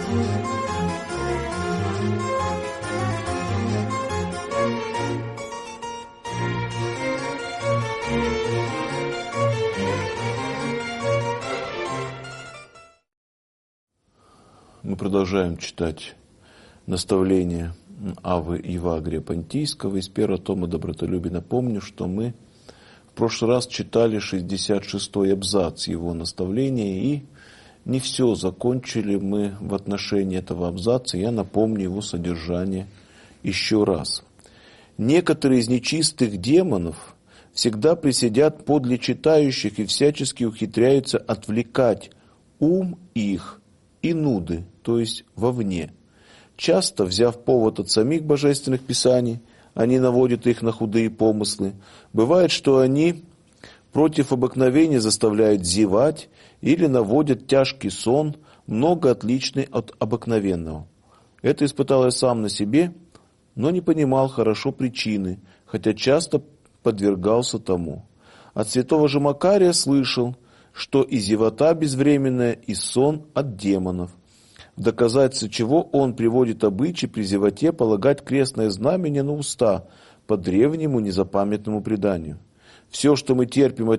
Мы продолжаем читать наставления Аввы Евагрия Понтийского из первого тома «Добротолюбие». Напомню, что мы в прошлый раз читали 66-й абзац его наставления, и не все закончили мы в отношении этого абзаца. Я напомню его содержание еще раз. «Некоторые из нечистых демонов всегда присидят подле читающих и всячески ухитряются отвлекать ум их и нуды, то есть вовне. Часто, взяв повод от самих божественных писаний, они наводят их на худые помыслы. Бывает, что они против обыкновения заставляют зевать или наводят тяжкий сон, много отличный от обыкновенного. Это испытал я сам на себе, но не понимал хорошо причины, хотя часто подвергался тому. От святого же Макария слышал, что и зевота безвременная, и сон от демонов. В доказательство чего он приводит обычай при зевоте полагать крестное знамение на уста по древнему незапамятному преданию. Все это мы терпим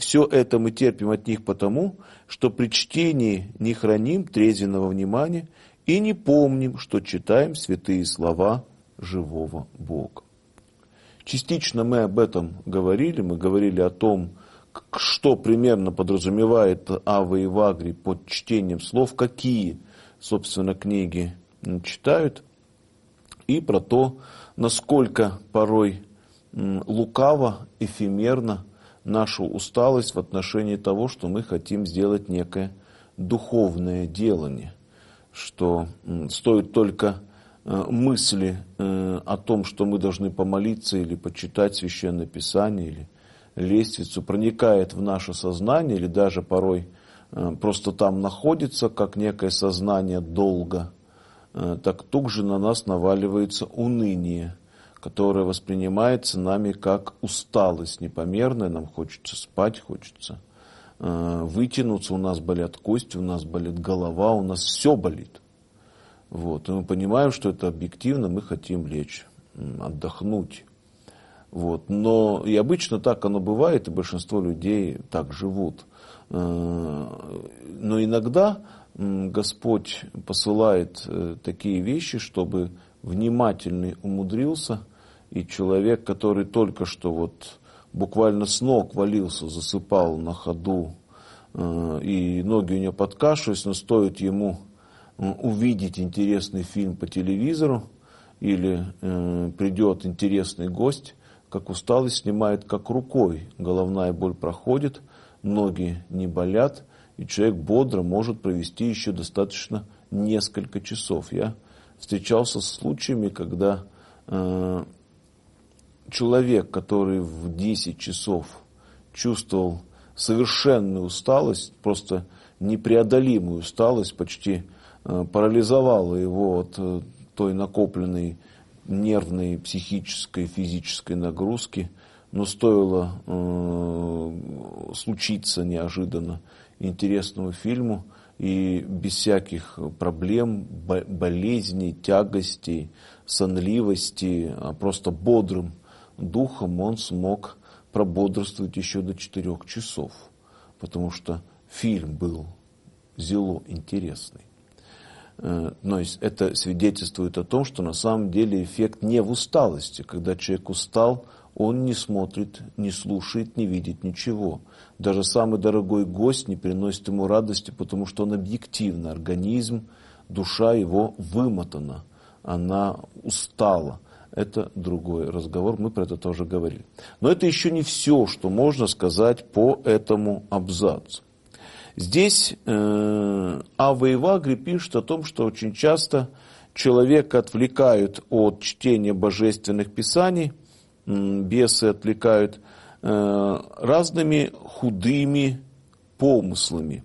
от них потому, что при чтении не храним трезвенного внимания и не помним, что читаем святые слова живого Бога. Частично мы об этом говорили. Мы говорили о том, что примерно подразумевает Авва Евагрий под чтением слов, какие, собственно, книги читают, и про то, насколько порой лукаво, эфемерно наша усталость в отношении того, что мы хотим сделать некое духовное делание, что стоит только мысли о том, что мы должны помолиться или почитать Священное Писание, или лестницу, проникает в наше сознание, или даже порой просто там находится, как некое сознание долга, так тут же на нас наваливается уныние, которое воспринимается нами как усталость непомерная, нам хочется спать, хочется вытянуться, у нас болят кости, у нас болит голова, у нас все болит. Вот. И мы понимаем, что это объективно, мы хотим лечь, отдохнуть. Вот. Но и обычно так оно бывает, и большинство людей так живут. Но иногда Господь посылает такие вещи, чтобы внимательный умудрился, и человек, который только что вот буквально с ног валился, засыпал на ходу, и ноги у него подкашивались, но стоит ему увидеть интересный фильм по телевизору, или придет интересный гость, как усталость снимает как рукой, головная боль проходит, ноги не болят, и человек бодро может провести еще достаточно несколько часов. Я встречался с случаями, когда человек, который в 10 часов чувствовал совершенную усталость, просто непреодолимую усталость, почти парализовала его от той накопленной нервной, психической, физической нагрузки, но стоило случиться неожиданно интересному фильму, и без всяких проблем, болезней, тягостей, сонливости, а просто бодрым духом он смог прободрствовать еще до 4 часов, потому что фильм был зело интересный. Но это свидетельствует о том, что на самом деле эффект не в усталости. Когда человек устал, он не смотрит, не слушает, не видит ничего. Даже самый дорогой гость не приносит ему радости, потому что он объективно, организм, душа его вымотана, она устала. Это другой разговор, мы про это тоже говорили. Но это еще не все, что можно сказать по этому абзацу. Здесь Авва Евагрий пишет о том, что очень часто человека отвлекают от чтения божественных писаний, бесы отвлекают разными худыми помыслами,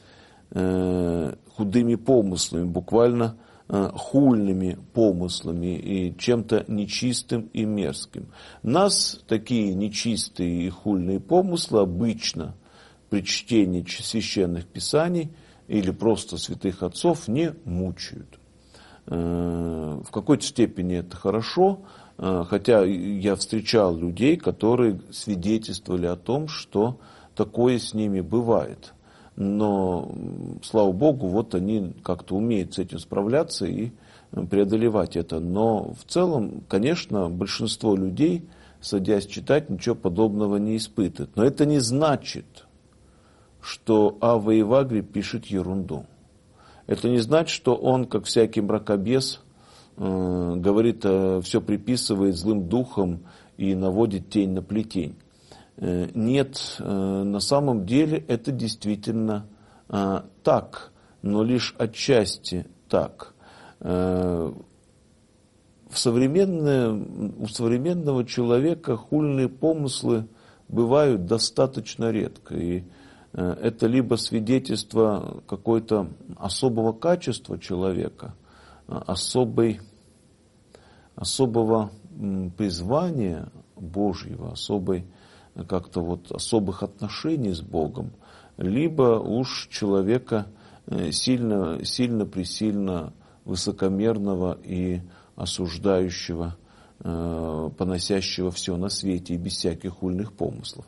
буквально хульными помыслами и чем-то нечистым и мерзким. Нас такие нечистые и хульные помыслы обычно при чтении священных писаний или просто святых отцов не мучают. В какой-то степени это хорошо, хотя я встречал людей, которые свидетельствовали о том, что такое с ними бывает. Но, слава Богу, вот они как-то умеют с этим справляться и преодолевать это. Но в целом, конечно, большинство людей, садясь читать, ничего подобного не испытывает. Но это не значит, что Ава Евагрий пишет ерунду. Это не значит, что он, как всякий мракобес, говорит, все приписывает злым духом и наводит тень на плетень. Нет, на самом деле это действительно так, но лишь отчасти так. У современного человека хульные помыслы бывают достаточно редко. И это либо свидетельство какой-то особого качества человека, особого призвания Божьего, особых отношений с Богом, либо уж человека сильно-пресильно высокомерного и осуждающего, поносящего все на свете и без всяких хульных помыслов.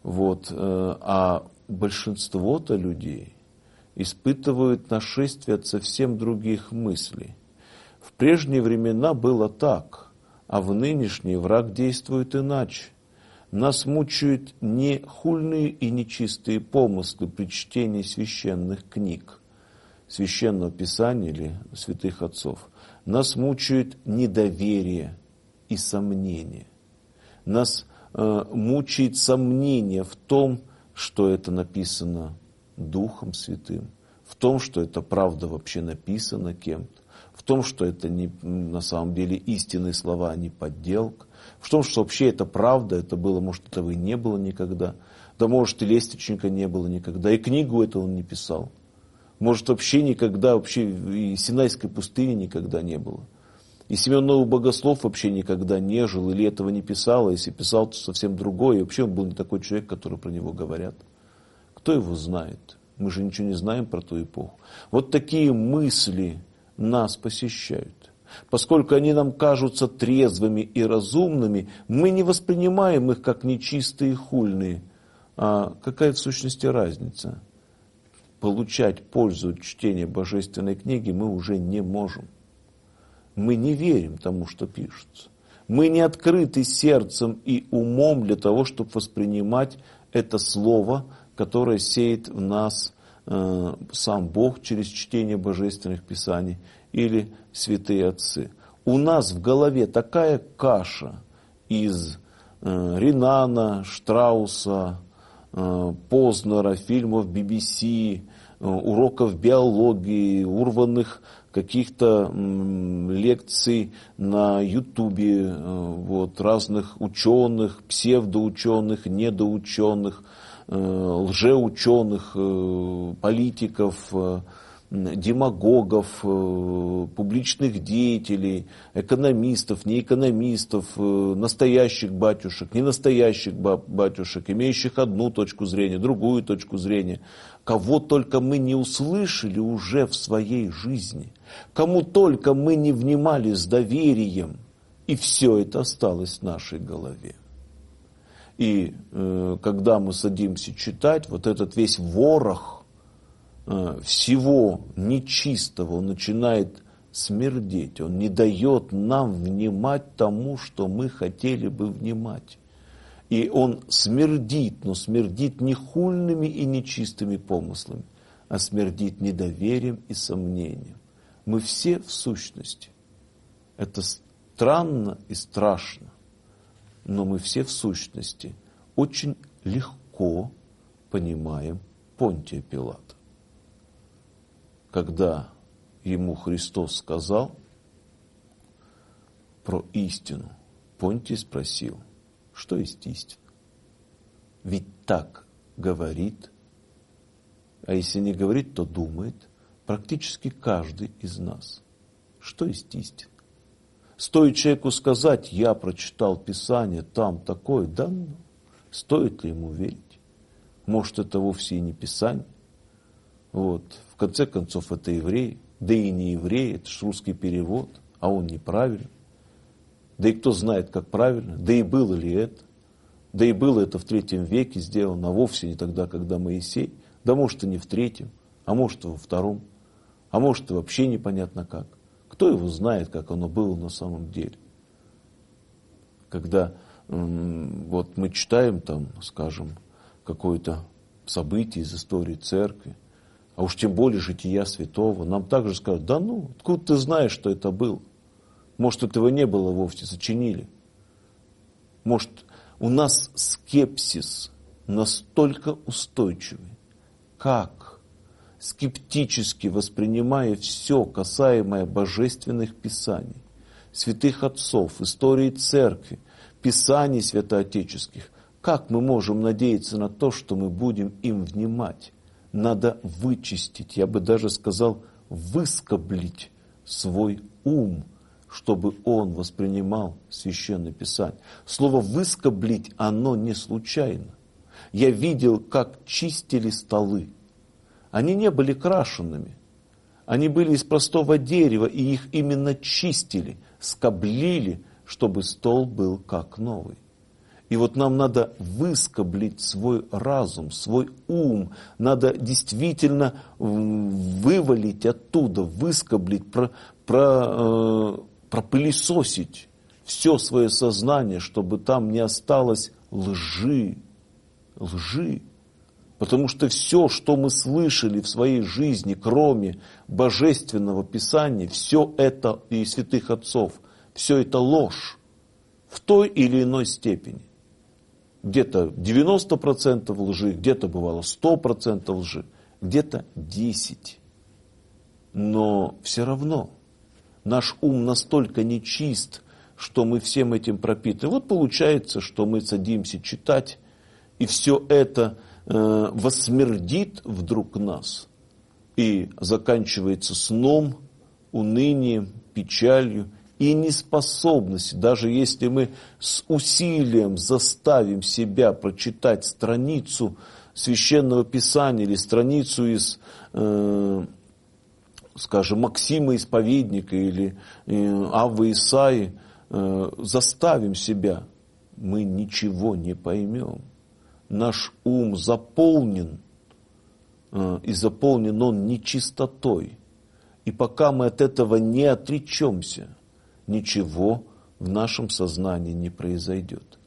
А большинство-то людей испытывают нашествие от совсем других мыслей. В прежние времена было так, а в нынешние враг действует иначе. Нас мучают не хульные и нечистые помыслы при чтении священных книг, священного писания или святых отцов. Нас мучают недоверие и сомнение. Нас мучает сомнение в том, что это написано Духом Святым, в том, что это правда вообще написано кем-то, в том, что это на самом деле истинные слова, а не подделка, в том, что вообще это правда, это было, может, этого и не было никогда, да может и лестничника не было никогда, и книгу эту он не писал, может вообще никогда, и Синайской пустыни никогда не было. И Симеон Новый Богослов вообще никогда не жил, или этого не писал, а если писал, то совсем другое. И вообще он был не такой человек, который про него говорят. Кто его знает? Мы же ничего не знаем про ту эпоху. Вот такие мысли нас посещают. Поскольку они нам кажутся трезвыми и разумными, мы не воспринимаем их как нечистые и хульные. А какая в сущности разница? Получать пользу от чтения Божественной книги мы уже не можем. Мы не верим тому, что пишется. Мы не открыты сердцем и умом для того, чтобы воспринимать это слово, которое сеет в нас сам Бог через чтение Божественных Писаний или святые отцы. У нас в голове такая каша из Ренана, Штрауса, Познера, фильмов BBC, уроков биологии, урванных каких-то лекций на Ютубе, разных ученых, псевдоученых, недоученых, лжеученых, политиков, демагогов, публичных деятелей, экономистов, неэкономистов, настоящих батюшек, ненастоящих батюшек, имеющих одну точку зрения, другую точку зрения. Кого только мы не услышали уже в своей жизни, кому только мы не внимали с доверием, и все это осталось в нашей голове. И когда мы садимся читать, вот этот весь ворох всего нечистого, он начинает смердеть, он не дает нам внимать тому, что мы хотели бы внимать. И он смердит, но смердит не хульными и нечистыми помыслами, а смердит недоверием и сомнением. Мы все в сущности. Это странно и страшно, но мы все в сущности очень легко понимаем Понтия Пилата. Когда ему Христос сказал про истину, Понтий спросил, что есть истина? Ведь так говорит, а если не говорит, то думает практически каждый из нас. Что есть истина? Стоит человеку сказать, я прочитал Писание, там такое, да, стоит ли ему верить? Может, это вовсе и не Писание? В конце концов, это еврей, да и не еврей, это же русский перевод, а он неправильный. Да и кто знает, как правильно, да и было ли это. Да и было это в 3 веке сделано, а вовсе не тогда, когда Моисей. Да может и не в 3, а может и во 2, а может и вообще непонятно как. Кто его знает, как оно было на самом деле. Когда вот мы читаем там, скажем, какое-то событие из истории церкви, а уж тем более жития святого, нам также скажут, да ну, откуда ты знаешь, что это было? Может, этого не было вовсе, сочинили. Может, у нас скепсис настолько устойчивый, как, скептически воспринимая все, касаемое божественных писаний, святых отцов, истории церкви, писаний святоотеческих, как мы можем надеяться на то, что мы будем им внимать? Надо вычистить, я бы даже сказал, выскоблить свой ум, чтобы он воспринимал Священное Писание. Слово «выскоблить» оно не случайно. Я видел, как чистили столы. Они не были крашенными. Они были из простого дерева, и их именно чистили, скоблили, чтобы стол был как новый. И вот нам надо выскоблить свой разум, свой ум. Надо действительно вывалить оттуда, выскоблить, пропылесосить все свое сознание, чтобы там не осталось лжи. Потому что все, что мы слышали в своей жизни, кроме Божественного Писания, все это и святых отцов, все это ложь в той или иной степени. Где-то 90% лжи, где-то бывало 100% лжи, где-то 10%. Но все равно наш ум настолько нечист, что мы всем этим пропитаны. Вот получается, что мы садимся читать, и все это восмердит вдруг нас. И заканчивается сном, унынием, печалью и неспособностью. Даже если мы с усилием заставим себя прочитать страницу Священного Писания или страницу из, скажем, Максима Исповедника или Аввы Исаии, заставим себя, мы ничего не поймем. Наш ум заполнен, и заполнен он нечистотой. И пока мы от этого не отречемся, ничего в нашем сознании не произойдет.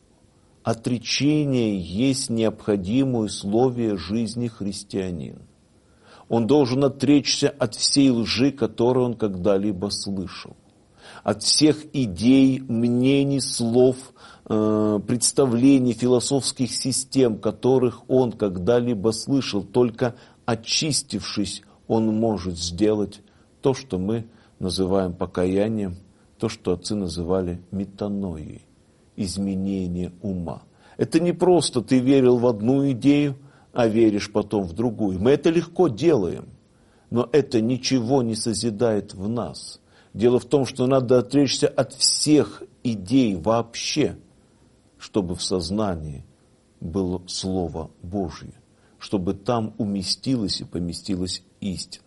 Отречение есть необходимое условие жизни христианина. Он должен отречься от всей лжи, которую он когда-либо слышал. От всех идей, мнений, слов, представлений, философских систем, которых он когда-либо слышал. Только очистившись, он может сделать то, что мы называем покаянием, то, что отцы называли метаноией, изменение ума. Это не просто ты верил в одну идею, а веришь потом в другую. Мы это легко делаем, но это ничего не созидает в нас. Дело в том, что надо отречься от всех идей вообще, чтобы в сознании было Слово Божье, чтобы там уместилась и поместилась истина.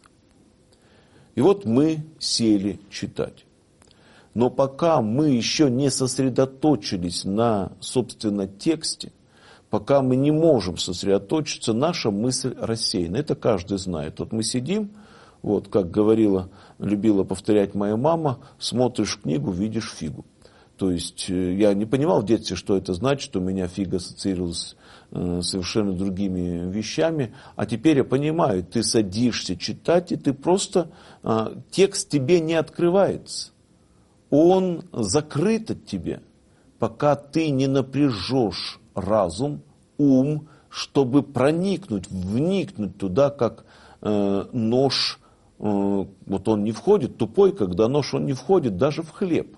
И вот мы сели читать. Но пока мы еще не сосредоточились на, собственно, тексте, пока мы не можем сосредоточиться, наша мысль рассеяна. Это каждый знает. Вот мы сидим, вот, как любила повторять моя мама, смотришь книгу, видишь фигу. То есть я не понимал в детстве, что это значит, у меня фига ассоциировалась с совершенно другими вещами, а теперь я понимаю, ты садишься читать, и ты просто, текст тебе не открывается. Он закрыт от тебя, пока ты не напряжешь разум, ум, чтобы проникнуть, вникнуть туда, как нож, вот он не входит, тупой, когда нож, он не входит даже в хлеб.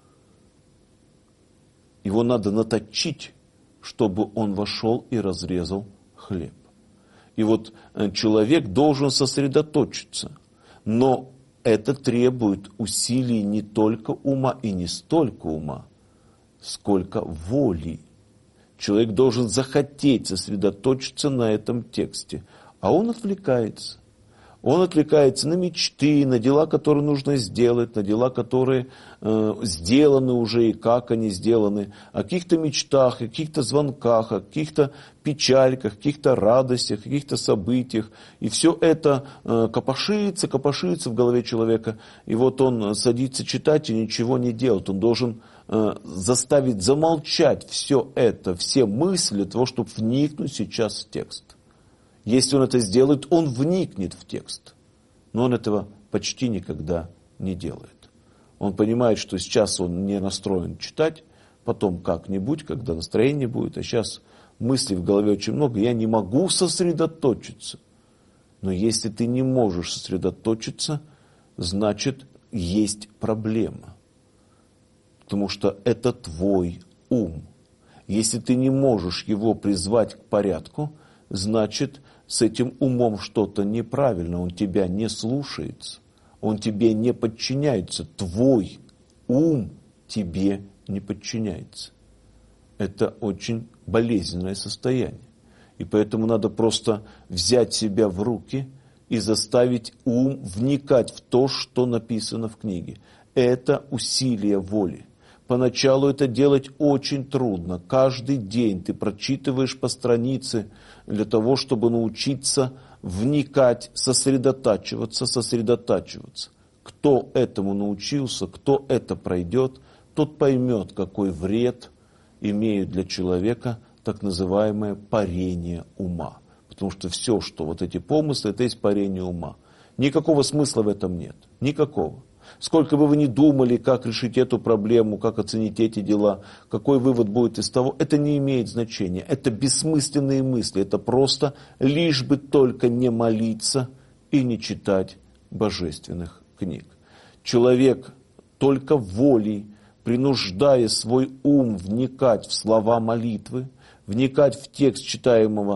Его надо наточить, чтобы он вошел и разрезал хлеб. И вот человек должен сосредоточиться, но это требует усилий не только ума и не столько ума, сколько воли. Человек должен захотеть сосредоточиться на этом тексте, а он отвлекается. Он отвлекается на мечты, на дела, которые нужно сделать, на дела, которые сделаны уже и как они сделаны, о каких-то мечтах, о каких-то звонках, о каких-то печальках, каких-то радостях, каких-то событиях. И все это копошится в голове человека. И вот он садится читать и ничего не делает. Он должен заставить замолчать все это, все мысли для того, чтобы вникнуть сейчас в текст. Если он это сделает, он вникнет в текст. Но он этого почти никогда не делает. Он понимает, что сейчас он не настроен читать, потом как-нибудь, когда настроение будет, а сейчас мыслей в голове очень много, я не могу сосредоточиться. Но если ты не можешь сосредоточиться, значит, есть проблема. Потому что это твой ум. Если ты не можешь его призвать к порядку, значит, с этим умом что-то неправильно, он тебя не слушается, он тебе не подчиняется, твой ум тебе не подчиняется. Это очень болезненное состояние. И поэтому надо просто взять себя в руки и заставить ум вникать в то, что написано в книге. Это усилие воли. Поначалу это делать очень трудно. Каждый день ты прочитываешь по странице для того, чтобы научиться вникать, сосредотачиваться. Кто этому научился, кто это пройдет, тот поймет, какой вред имеет для человека так называемое парение ума. Потому что все, что вот эти помыслы, это есть парение ума. Никакого смысла в этом нет. Никакого. Сколько бы вы ни думали, как решить эту проблему, как оценить эти дела, какой вывод будет из того, это не имеет значения. Это бессмысленные мысли. Это просто лишь бы только не молиться и не читать божественных книг. Человек только волей, принуждая свой ум вникать в слова молитвы, вникать в текст читаемой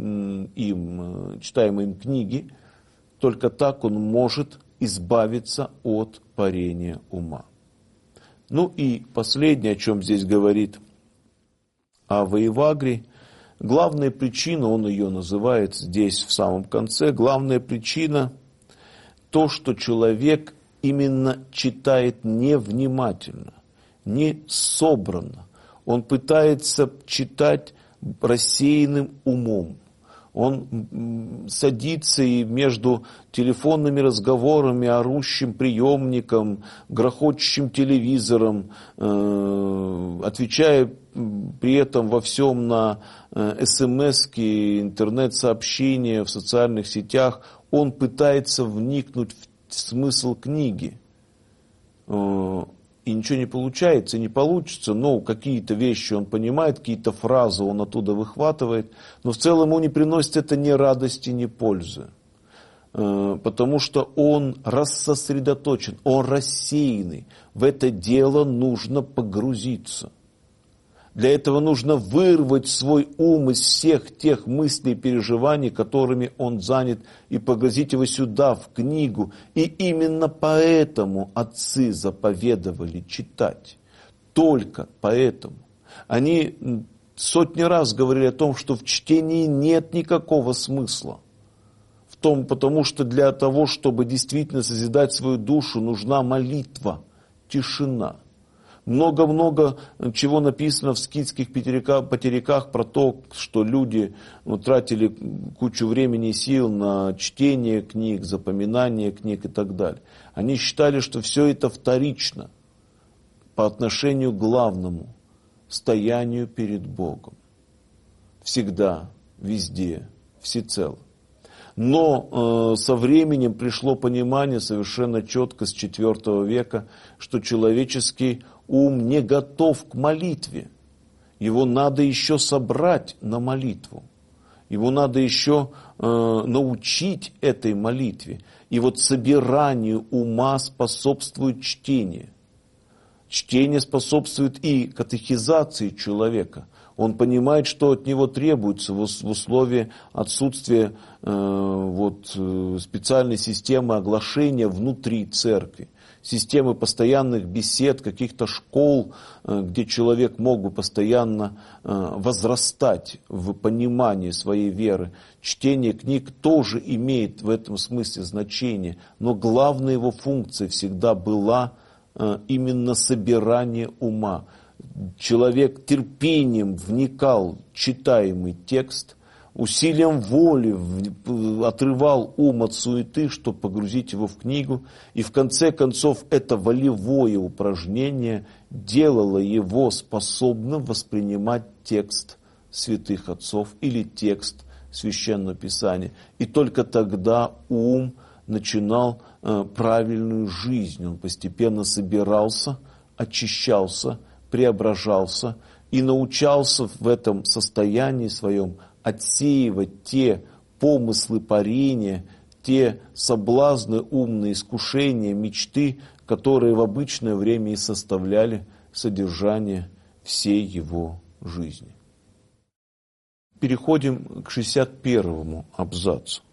им книги, только так он может избавиться от парения ума. Ну и последнее, о чем здесь говорит Ава Ивагри, главная причина, он ее называет здесь в самом конце, главная причина то, что человек именно читает невнимательно, не собранно. Он пытается читать рассеянным умом. Он садится и между телефонными разговорами, орущим приемником, грохочущим телевизором, отвечая при этом во всем на смс-ки, интернет-сообщения в социальных сетях, он пытается вникнуть в смысл книги. И ничего не получается, не получится, но какие-то вещи он понимает, какие-то фразы он оттуда выхватывает, но в целом ему не приносит это ни радости, ни пользы, потому что он рассосредоточен, он рассеянный, в это дело нужно погрузиться. Для этого нужно вырвать свой ум из всех тех мыслей и переживаний, которыми он занят, и погрузить его сюда, в книгу. И именно поэтому отцы заповедовали читать. Только поэтому. Они сотни раз говорили о том, что в чтении нет никакого смысла. Потому что для того, чтобы действительно созидать свою душу, нужна молитва, тишина. Много-много чего написано в скитских потеряках про то, что люди тратили кучу времени и сил на чтение книг, запоминание книг и так далее. Они считали, что все это вторично по отношению к главному стоянию перед Богом. Всегда, везде, всецело. Но со временем пришло понимание совершенно четко с IV века, что человеческий ум не готов к молитве. Его надо еще собрать на молитву. Его надо еще научить этой молитве. И вот собиранию ума способствует чтение. Чтение способствует и катехизации человека. Он понимает, что от него требуется в условии отсутствия специальной системы оглашения внутри церкви, системы постоянных бесед, каких-то школ, где человек мог бы постоянно возрастать в понимании своей веры. Чтение книг тоже имеет в этом смысле значение, но главной его функцией всегда была именно собирание ума. Человек терпением вникал в читаемый текст, усилием воли отрывал ум от суеты, чтобы погрузить его в книгу, и в конце концов это волевое упражнение делало его способным воспринимать текст святых отцов или текст Священного Писания. И только тогда ум начинал правильную жизнь, он постепенно собирался, очищался, преображался и научался в этом состоянии своем отсеивать те помыслы парения, те соблазны, умные искушения, мечты, которые в обычное время и составляли содержание всей его жизни. Переходим к 61-му абзацу.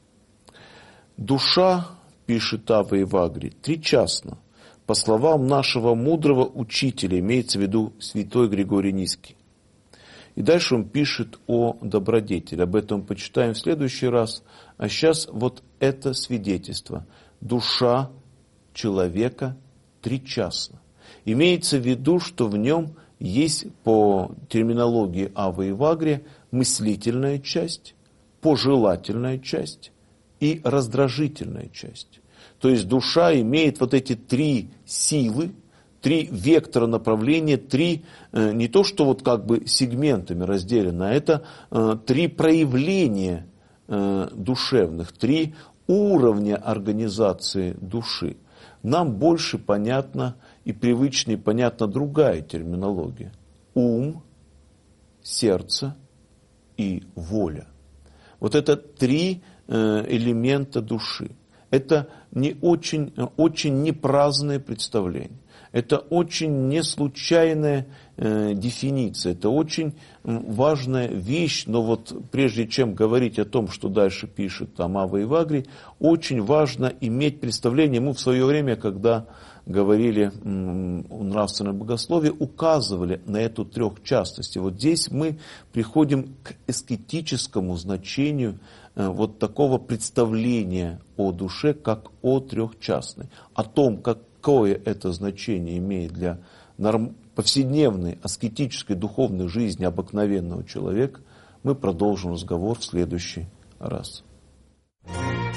Душа, пишет Ава Евагрий, тричастна. По словам нашего мудрого учителя, имеется в виду святой Григорий Низкий. И дальше он пишет о добродетели. Об этом почитаем в следующий раз. А сейчас вот это свидетельство. Душа человека тричастна. Имеется в виду, что в нем есть по терминологии Авы Евагрия мыслительная часть, пожелательная часть и раздражительная часть. То есть душа имеет вот эти три силы, три вектора направления, три, не то что вот как бы сегментами разделено, а это три проявления душевных, три уровня организации души. Нам больше понятна и привычнее понятна другая терминология. Ум, сердце и воля. Вот это три элемента души. Это очень непраздное представление. Это очень неслучайная дефиниция. Это очень важная вещь. Но вот прежде чем говорить о том, что дальше пишет там Ава Евагрий, очень важно иметь представление. Мы в свое время, когда говорили о нравственном богословии, указывали на эту трехчастность. И вот здесь мы приходим к эскетическому значению вот такого представления о душе, как о трехчастной. О том, какое это значение имеет для повседневной аскетической духовной жизни обыкновенного человека, мы продолжим разговор в следующий раз.